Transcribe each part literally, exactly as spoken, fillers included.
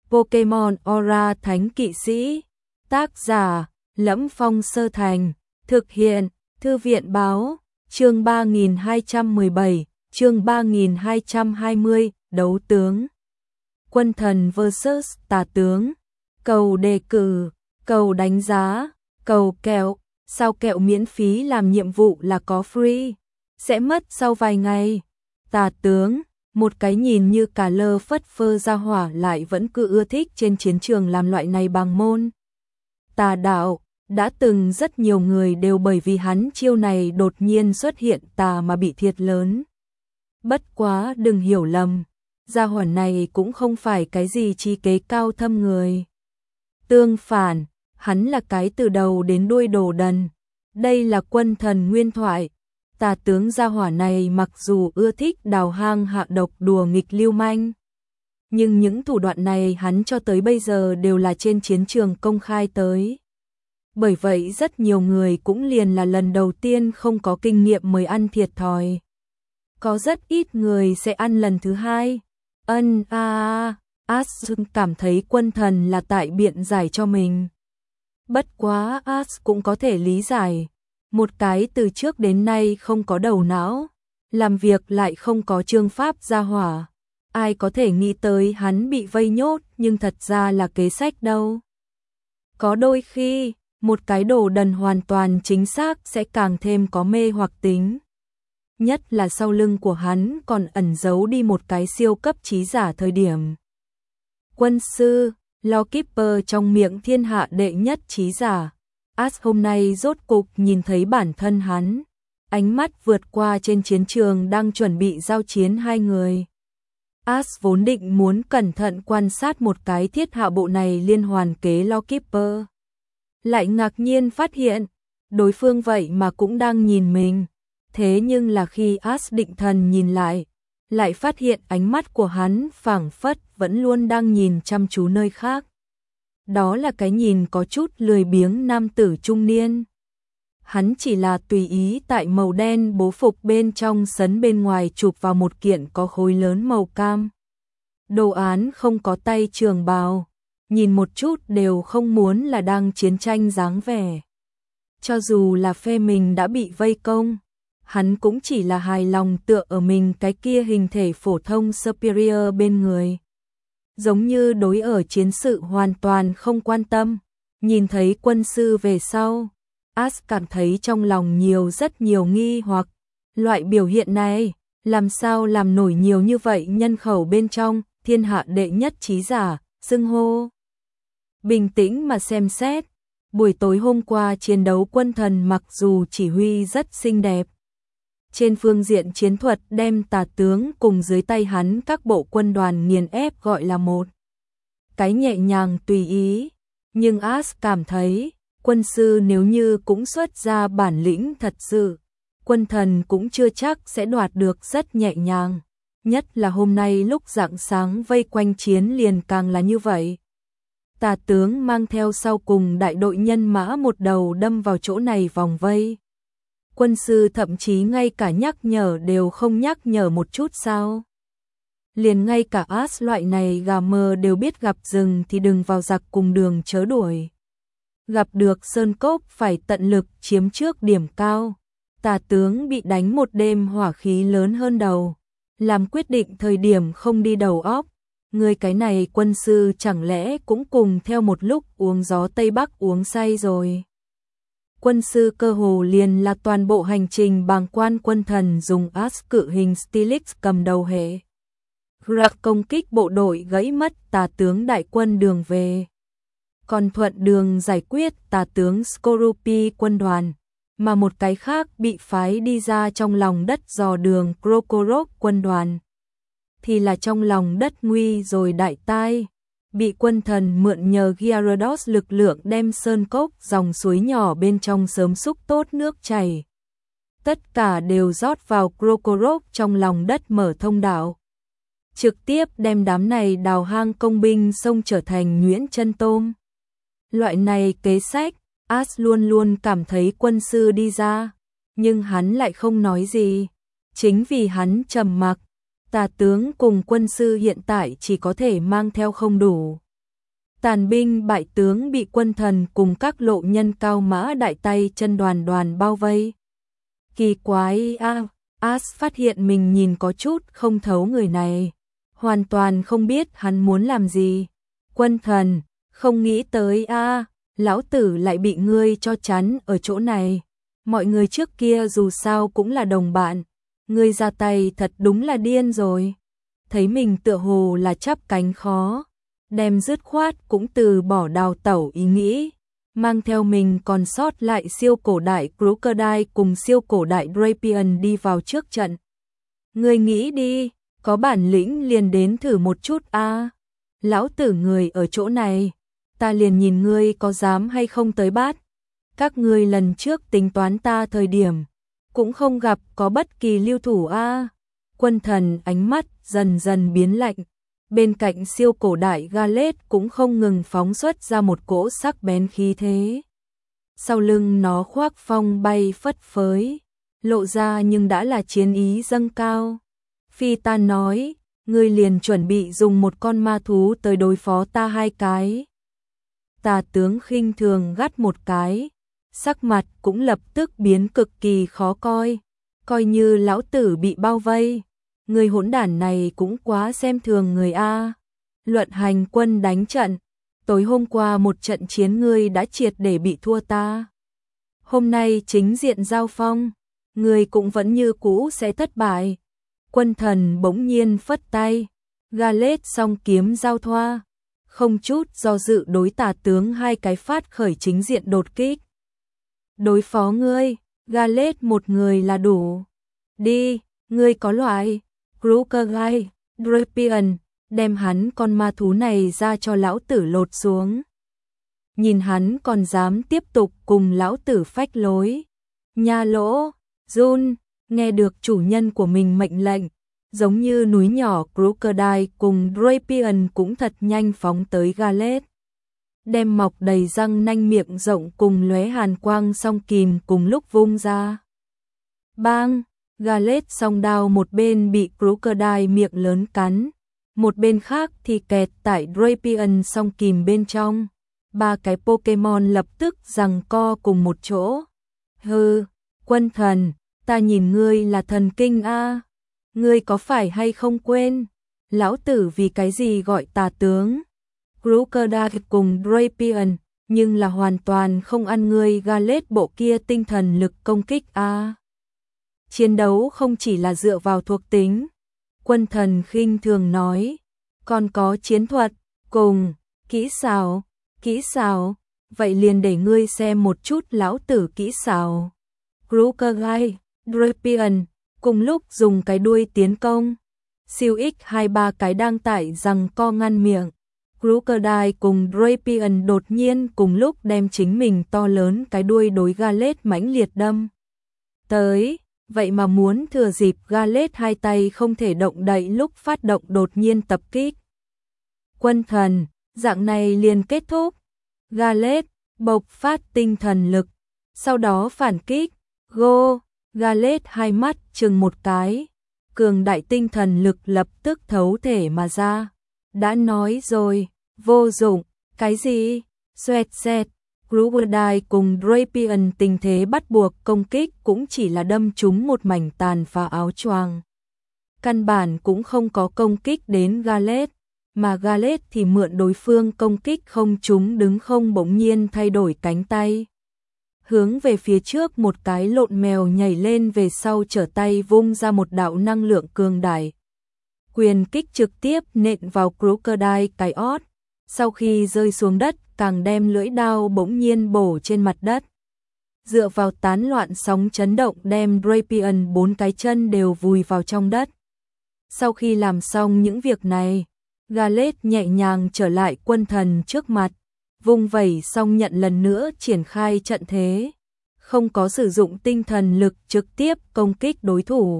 Pokemon Aura Thánh Kỵ Sĩ. Tác giả: Lẫm Phong Sơ Thành. Thực hiện: Thư viện báo. Chương ba nghìn hai trăm mười bảy, chương ba nghìn hai trăm hai mươi, đấu tướng. Quân thần versus tà tướng. Cầu đề cử, cầu đánh giá, cầu kẹo. Sao kẹo miễn phí làm nhiệm vụ là có free, sẽ mất sau vài ngày. Tà tướng, một cái nhìn như cả lơ phất phơ ra hỏa lại vẫn cứ ưa thích trên chiến trường làm loại này bằng môn. Tà đạo, đã từng rất nhiều người đều bởi vì hắn chiêu này đột nhiên xuất hiện tà mà bị thiệt lớn. Bất quá đừng hiểu lầm, gia hỏa này cũng không phải cái gì trí kế cao thâm người. Tương phản, hắn là cái từ đầu đến đuôi đồ đần. Đây là quân thần nguyên thoại. Tà tướng gia hỏa này mặc dù ưa thích đào hang hạ độc đùa nghịch lưu manh, nhưng những thủ đoạn này hắn cho tới bây giờ đều là trên chiến trường công khai tới. Bởi vậy rất nhiều người cũng liền là lần đầu tiên không có kinh nghiệm mới ăn thiệt thòi. Có rất ít người sẽ ăn lần thứ hai. Ân a a, As cảm thấy quân thần là tại biện giải cho mình. Bất quá As cũng có thể lý giải. Một cái từ trước đến nay không có đầu não, làm việc lại không có chương pháp gia hỏa. Ai có thể nghĩ tới hắn bị vây nhốt nhưng thật ra là kế sách đâu. Có đôi khi, một cái đồ đần hoàn toàn chính xác sẽ càng thêm có mê hoặc tính. Nhất là sau lưng của hắn còn ẩn giấu đi một cái siêu cấp trí giả thời điểm. Quân sư, Lawkeeper trong miệng thiên hạ đệ nhất trí giả. As hôm nay rốt cục nhìn thấy bản thân hắn, ánh mắt vượt qua trên chiến trường đang chuẩn bị giao chiến hai người. As vốn định muốn cẩn thận quan sát một cái thiết hạ bộ này liên hoàn kế Lawkeeper, lại ngạc nhiên phát hiện, đối phương vậy mà cũng đang nhìn mình. Thế nhưng là khi As định thần nhìn lại, lại phát hiện ánh mắt của hắn phảng phất vẫn luôn đang nhìn chăm chú nơi khác. Đó là cái nhìn có chút lười biếng nam tử trung niên. Hắn chỉ là tùy ý tại màu đen bố phục bên trong sấn bên ngoài chụp vào một kiện có khối lớn màu cam. Đồ án không có tay trường bào, nhìn một chút đều không muốn là đang chiến tranh dáng vẻ. Cho dù là phe mình đã bị vây công, hắn cũng chỉ là hài lòng tựa ở mình cái kia hình thể phổ thông superior bên người. Giống như đối ở chiến sự hoàn toàn không quan tâm. Nhìn thấy quân sư về sau, As cảm thấy trong lòng nhiều rất nhiều nghi hoặc. Loại biểu hiện này, làm sao làm nổi nhiều như vậy nhân khẩu bên trong, thiên hạ đệ nhất trí giả, xưng hô. Bình tĩnh mà xem xét, buổi tối hôm qua chiến đấu quân thần mặc dù chỉ huy rất xinh đẹp. Trên phương diện chiến thuật đem tà tướng cùng dưới tay hắn các bộ quân đoàn nghiền ép gọi là một cái nhẹ nhàng tùy ý. Nhưng As cảm thấy, quân sư nếu như cũng xuất ra bản lĩnh thật sự, quân thần cũng chưa chắc sẽ đoạt được rất nhẹ nhàng. Nhất là hôm nay lúc rạng sáng vây quanh chiến liền càng là như vậy. Tà tướng mang theo sau cùng đại đội nhân mã một đầu đâm vào chỗ này vòng vây. Quân sư thậm chí ngay cả nhắc nhở đều không nhắc nhở một chút sao. Liền ngay cả As loại này gà mờ đều biết gặp rừng thì đừng vào giặc cùng đường chớ đuổi. Gặp được sơn cốc phải tận lực chiếm trước điểm cao. Tà tướng bị đánh một đêm hỏa khí lớn hơn đầu. Làm quyết định thời điểm không đi đầu óc. Người cái này quân sư chẳng lẽ cũng cùng theo một lúc uống gió Tây Bắc uống say rồi. Quân sư cơ hồ liền là toàn bộ hành trình bàng quan quân thần dùng As cự hình Stylix cầm đầu hệ. Grak công kích bộ đội gãy mất tà tướng đại quân đường về. Còn thuận đường giải quyết tà tướng Skorupi quân đoàn, mà một cái khác bị phái đi ra trong lòng đất dò đường Krokorok quân đoàn. Thì là trong lòng đất nguy rồi đại tai. Bị quân thần mượn nhờ Gyarados lực lượng đem sơn cốc dòng suối nhỏ bên trong sớm xúc tốt nước chảy. Tất cả đều rót vào Krokorok trong lòng đất mở thông đạo. Trực tiếp đem đám này đào hang công binh sông trở thành nhuyễn chân tôm. Loại này kế sách, As luôn luôn cảm thấy quân sư đi ra, nhưng hắn lại không nói gì. Chính vì hắn trầm mặc, tà tướng cùng quân sư hiện tại chỉ có thể mang theo không đủ. Tàn binh bại tướng bị quân thần cùng các lộ nhân cao mã đại tay chân đoàn đoàn bao vây. Kỳ quái a, As phát hiện mình nhìn có chút không thấu người này, hoàn toàn không biết hắn muốn làm gì. Quân thần, không nghĩ tới a, lão tử lại bị ngươi cho chắn ở chỗ này. Mọi người trước kia dù sao cũng là đồng bạn, ngươi ra tay thật đúng là điên rồi. Thấy mình tựa hồ là chắp cánh khó, đem dứt khoát cũng từ bỏ đào tẩu ý nghĩ, mang theo mình còn sót lại siêu cổ đại Crocodile cùng siêu cổ đại Drapion đi vào trước trận. Ngươi nghĩ đi, có bản lĩnh liền đến thử một chút a. Lão tử người ở chỗ này, ta liền nhìn ngươi có dám hay không tới bát. Các ngươi lần trước tính toán ta thời điểm, cũng không gặp có bất kỳ lưu thủ a. Quân thần ánh mắt dần dần biến lạnh, bên cạnh siêu cổ đại Gallét cũng không ngừng phóng xuất ra một cỗ sắc bén khí thế. Sau lưng nó khoác phong bay phất phới, lộ ra nhưng đã là chiến ý dâng cao. Phi Tan nói, ngươi liền chuẩn bị dùng một con ma thú tới đối phó ta hai cái. Tà tướng khinh thường gắt một cái, sắc mặt cũng lập tức biến cực kỳ khó coi, coi như lão tử bị bao vây. Người hỗn đản này cũng quá xem thường người a. Luận hành quân đánh trận, tối hôm qua một trận chiến ngươi đã triệt để bị thua ta. Hôm nay chính diện giao phong, ngươi cũng vẫn như cũ sẽ thất bại. Quân thần bỗng nhiên phất tay, Gallét song kiếm giao thoa, không chút do dự đối tà tướng hai cái phát khởi chính diện đột kích. Đối phó ngươi, Gallét một người là đủ. Đi, ngươi có loại. Crocodile, Drapion, đem hắn con ma thú này ra cho lão tử lột xuống. Nhìn hắn còn dám tiếp tục cùng lão tử phách lối. Nha lỗ, Jun, nghe được chủ nhân của mình mệnh lệnh, giống như núi nhỏ Crocodile cùng Drapion cũng thật nhanh phóng tới Gallét. Đem mọc đầy răng nanh miệng rộng cùng lóe hàn quang song kìm cùng lúc vung ra. Bang! Gallét song đao một bên bị Crocodile miệng lớn cắn, một bên khác thì kẹt tại Drapion song kìm bên trong. Ba cái Pokemon lập tức giằng co cùng một chỗ. Hừ, quân thần, ta nhìn ngươi là thần kinh a. Ngươi có phải hay không quên, lão tử vì cái gì gọi tà tướng? Crocodile cùng Drapion, nhưng là hoàn toàn không ăn ngươi Gallét bộ kia tinh thần lực công kích a. Chiến đấu không chỉ là dựa vào thuộc tính, quân thần khinh thường nói, còn có chiến thuật, cùng, kỹ xảo, kỹ xảo, vậy liền để ngươi xem một chút lão tử kỹ xảo. Crocodile, Drapion, cùng lúc dùng cái đuôi tiến công, siêu X hai ba cái đang tại giằng co ngăn miệng. Crocodile cùng Drapion đột nhiên cùng lúc đem chính mình to lớn cái đuôi đối Gallét mãnh liệt đâm tới. Vậy mà muốn thừa dịp Gallét hai tay không thể động đậy lúc phát động đột nhiên tập kích. Quân thần, dạng này liền kết thúc. Gallét bộc phát tinh thần lực, sau đó phản kích. Go, Gallét hai mắt chừng một cái, cường đại tinh thần lực lập tức thấu thể mà ra. Đã nói rồi, vô dụng, cái gì? Xoẹt xẹt. Crocodile cùng Drapion tình thế bắt buộc công kích cũng chỉ là đâm trúng một mảnh tàn phá áo choàng. Căn bản cũng không có công kích đến Gallét, mà Gallét thì mượn đối phương công kích không trúng đứng không bỗng nhiên thay đổi cánh tay. Hướng về phía trước một cái lộn mèo nhảy lên về sau trở tay vung ra một đạo năng lượng cường đại. Quyền kích trực tiếp nện vào Crocodile cái ót, sau khi rơi xuống đất càng đem lưỡi đao bỗng nhiên bổ trên mặt đất. Dựa vào tán loạn sóng chấn động đem Drapion bốn cái chân đều vùi vào trong đất. Sau khi làm xong những việc này, Gallét nhẹ nhàng trở lại quân thần trước mặt, vung vẩy xong nhận lần nữa triển khai trận thế. Không có sử dụng tinh thần lực trực tiếp công kích đối thủ,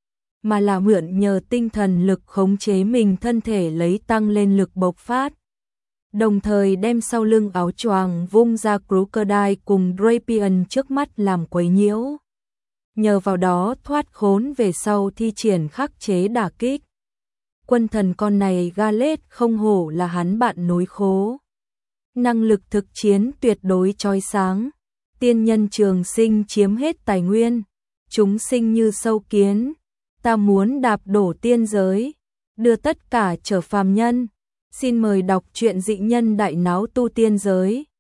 mà là mượn nhờ tinh thần lực khống chế mình thân thể lấy tăng lên lực bộc phát. Đồng thời đem sau lưng áo choàng vung ra Crocodile cùng Drapion trước mắt làm quấy nhiễu. Nhờ vào đó thoát khốn về sau thi triển khắc chế đả kích. Quân thần con này Gallét không hổ là hắn bạn nối khố. năng lực thực chiến tuyệt đối chói sáng. Tiên nhân trường sinh chiếm hết tài nguyên, chúng sinh như sâu kiến, ta muốn đạp đổ tiên giới, đưa tất cả trở phàm nhân. Xin mời đọc truyện Dị Nhân Đại Náo Tu Tiên Giới.